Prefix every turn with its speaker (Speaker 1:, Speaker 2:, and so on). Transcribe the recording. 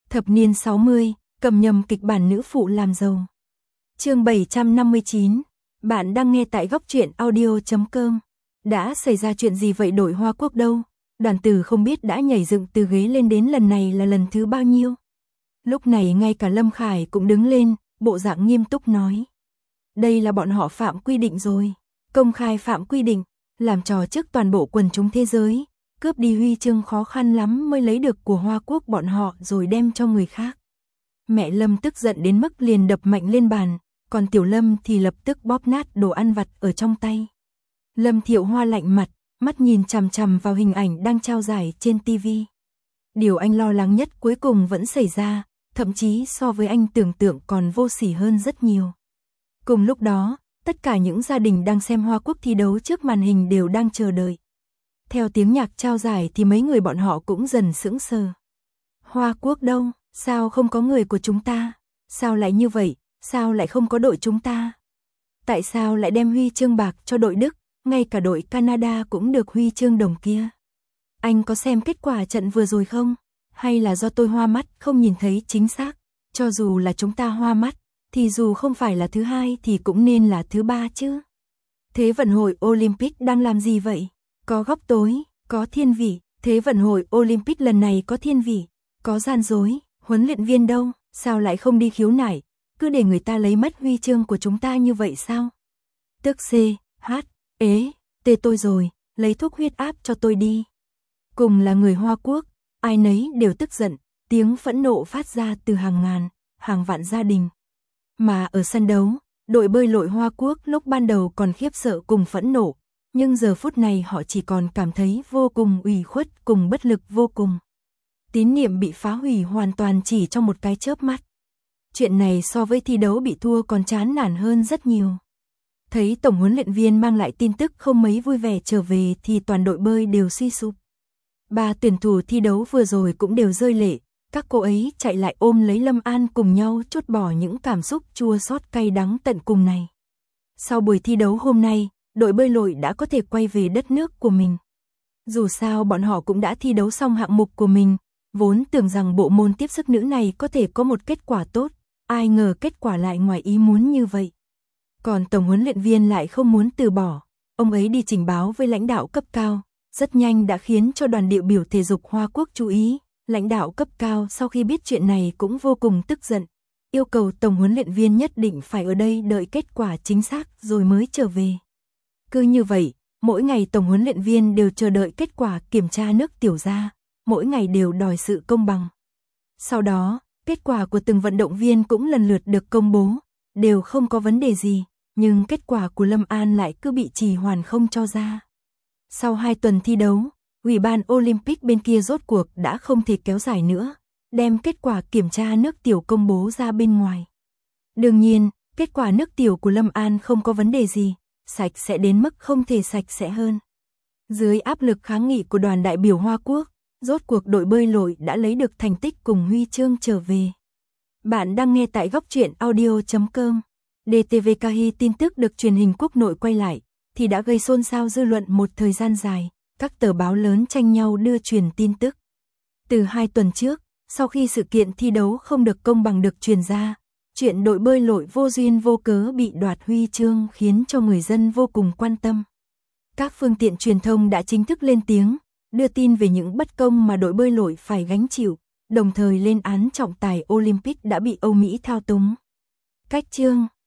Speaker 1: Thập niên 60, cầm nhầm kịch bản nữ phụ làm giàu. Chương 759. Bạn đang nghe tại góc truyện audio.com. Đã xảy ra chuyện gì vậy đội Hoa Quốc đâu? Đoàn Tử không biết đã nhảy dựng từ ghế lên đến lần này là lần thứ bao nhiêu. Lúc này ngay cả Lâm Khải cũng đứng lên, bộ dạng nghiêm túc nói. Đây là bọn họ phạm quy định rồi. Công khai phạm quy định, làm trò trước toàn bộ quần chúng thế giới. Cướp đi huy chương khó khăn lắm mới lấy được của Hoa Quốc bọn họ rồi đem cho người khác. Mẹ Lâm tức giận đến mức liền đập mạnh lên bàn, còn Tiểu Lâm thì lập tức bóp nát đồ ăn vặt ở trong tay. Lâm Thiệu Hoa lạnh mặt, mắt nhìn chằm chằm vào hình ảnh đang trao giải trên TV. Điều anh lo lắng nhất cuối cùng vẫn xảy ra, thậm chí so với anh tưởng tượng còn vô sỉ hơn rất nhiều. Cùng lúc đó, tất cả những gia đình đang xem Hoa Quốc thi đấu trước màn hình đều đang chờ đợi. Theo tiếng nhạc trao giải thì mấy người bọn họ cũng dần sững sờ. Hoa Quốc đâu? Sao không có người của chúng ta? Sao lại như vậy? Sao lại không có đội chúng ta? Tại sao lại đem huy chương bạc cho đội Đức? Ngay cả đội Canada cũng được huy chương đồng kia. Anh có xem kết quả trận vừa rồi không? Hay là do tôi hoa mắt không nhìn thấy chính xác? Cho dù là chúng ta hoa mắt, thì dù không phải là thứ hai thì cũng nên là thứ ba chứ. Thế vận hội Olympic đang làm gì vậy? Có góc tối, có thiên vị. Thế vận hội Olympic lần này có thiên vị, có gian dối. Huấn luyện viên đâu? Sao lại không đi khiếu nại? Cứ để người ta lấy mất huy chương của chúng ta như vậy sao? Tức C, H, ế, tê tôi rồi, lấy thuốc huyết áp cho tôi đi. Cùng là người Hoa Quốc, ai nấy đều tức giận, tiếng phẫn nộ phát ra từ hàng ngàn, hàng vạn gia đình. Mà ở sân đấu, đội bơi lội Hoa Quốc lúc ban đầu còn khiếp sợ cùng phẫn nộ, nhưng giờ phút này họ chỉ còn cảm thấy vô cùng ủy khuất cùng bất lực vô cùng. Tín niệm bị phá hủy hoàn toàn chỉ trong một cái chớp mắt. Chuyện này so với thi đấu bị thua còn chán nản hơn rất nhiều. Thấy tổng huấn luyện viên mang lại tin tức không mấy vui vẻ trở về thì toàn đội bơi đều suy sụp. 3 tuyển thủ thi đấu vừa rồi cũng đều rơi lệ, các cô ấy chạy lại ôm lấy Lâm An cùng nhau trút bỏ những cảm xúc chua xót cay đắng tận cùng này. Sau buổi thi đấu hôm nay, đội bơi lội đã có thể quay về đất nước của mình. Dù sao bọn họ cũng đã thi đấu xong hạng mục của mình, vốn tưởng rằng bộ môn tiếp sức nữ này có thể có một kết quả tốt, ai ngờ kết quả lại ngoài ý muốn như vậy. Còn tổng huấn luyện viên lại không muốn từ bỏ, ông ấy đi trình báo với lãnh đạo cấp cao, rất nhanh đã khiến cho đoàn đại biểu thể dục Hoa Quốc chú ý. Lãnh đạo cấp cao sau khi biết chuyện này cũng vô cùng tức giận, yêu cầu tổng huấn luyện viên nhất định phải ở đây đợi kết quả chính xác rồi mới trở về. Cứ như vậy, mỗi ngày tổng huấn luyện viên đều chờ đợi kết quả kiểm tra nước tiểu ra, mỗi ngày đều đòi sự công bằng. Sau đó, kết quả của từng vận động viên cũng lần lượt được công bố, đều không có vấn đề gì, nhưng kết quả của Lâm An lại cứ bị trì hoãn không cho ra. Sau 2 tuần thi đấu, Ủy ban Olympic bên kia rốt cuộc đã không thể kéo dài nữa, đem kết quả kiểm tra nước tiểu công bố ra bên ngoài. Đương nhiên, kết quả nước tiểu của Lâm An không có vấn đề gì, sạch sẽ đến mức không thể sạch sẽ hơn. Dưới áp lực kháng nghị của đoàn đại biểu Hoa Quốc, rốt cuộc đội bơi lội đã lấy được thành tích cùng huy chương trở về. Bạn đang nghe tại góc truyện audio.com. DTVKI tin tức được truyền hình quốc nội quay lại, thì đã gây xôn xao dư luận một thời gian dài, các tờ báo lớn tranh nhau đưa truyền tin tức. Từ 2 tuần trước, sau khi sự kiện thi đấu không được công bằng được truyền ra, chuyện đội bơi lội vô duyên vô cớ bị đoạt huy chương khiến cho người dân vô cùng quan tâm. Các phương tiện truyền thông đã chính thức lên tiếng, đưa tin về những bất công mà đội bơi lội phải gánh chịu, đồng thời lên án trọng tài Olympic đã bị Âu Mỹ thao túng. Cách chương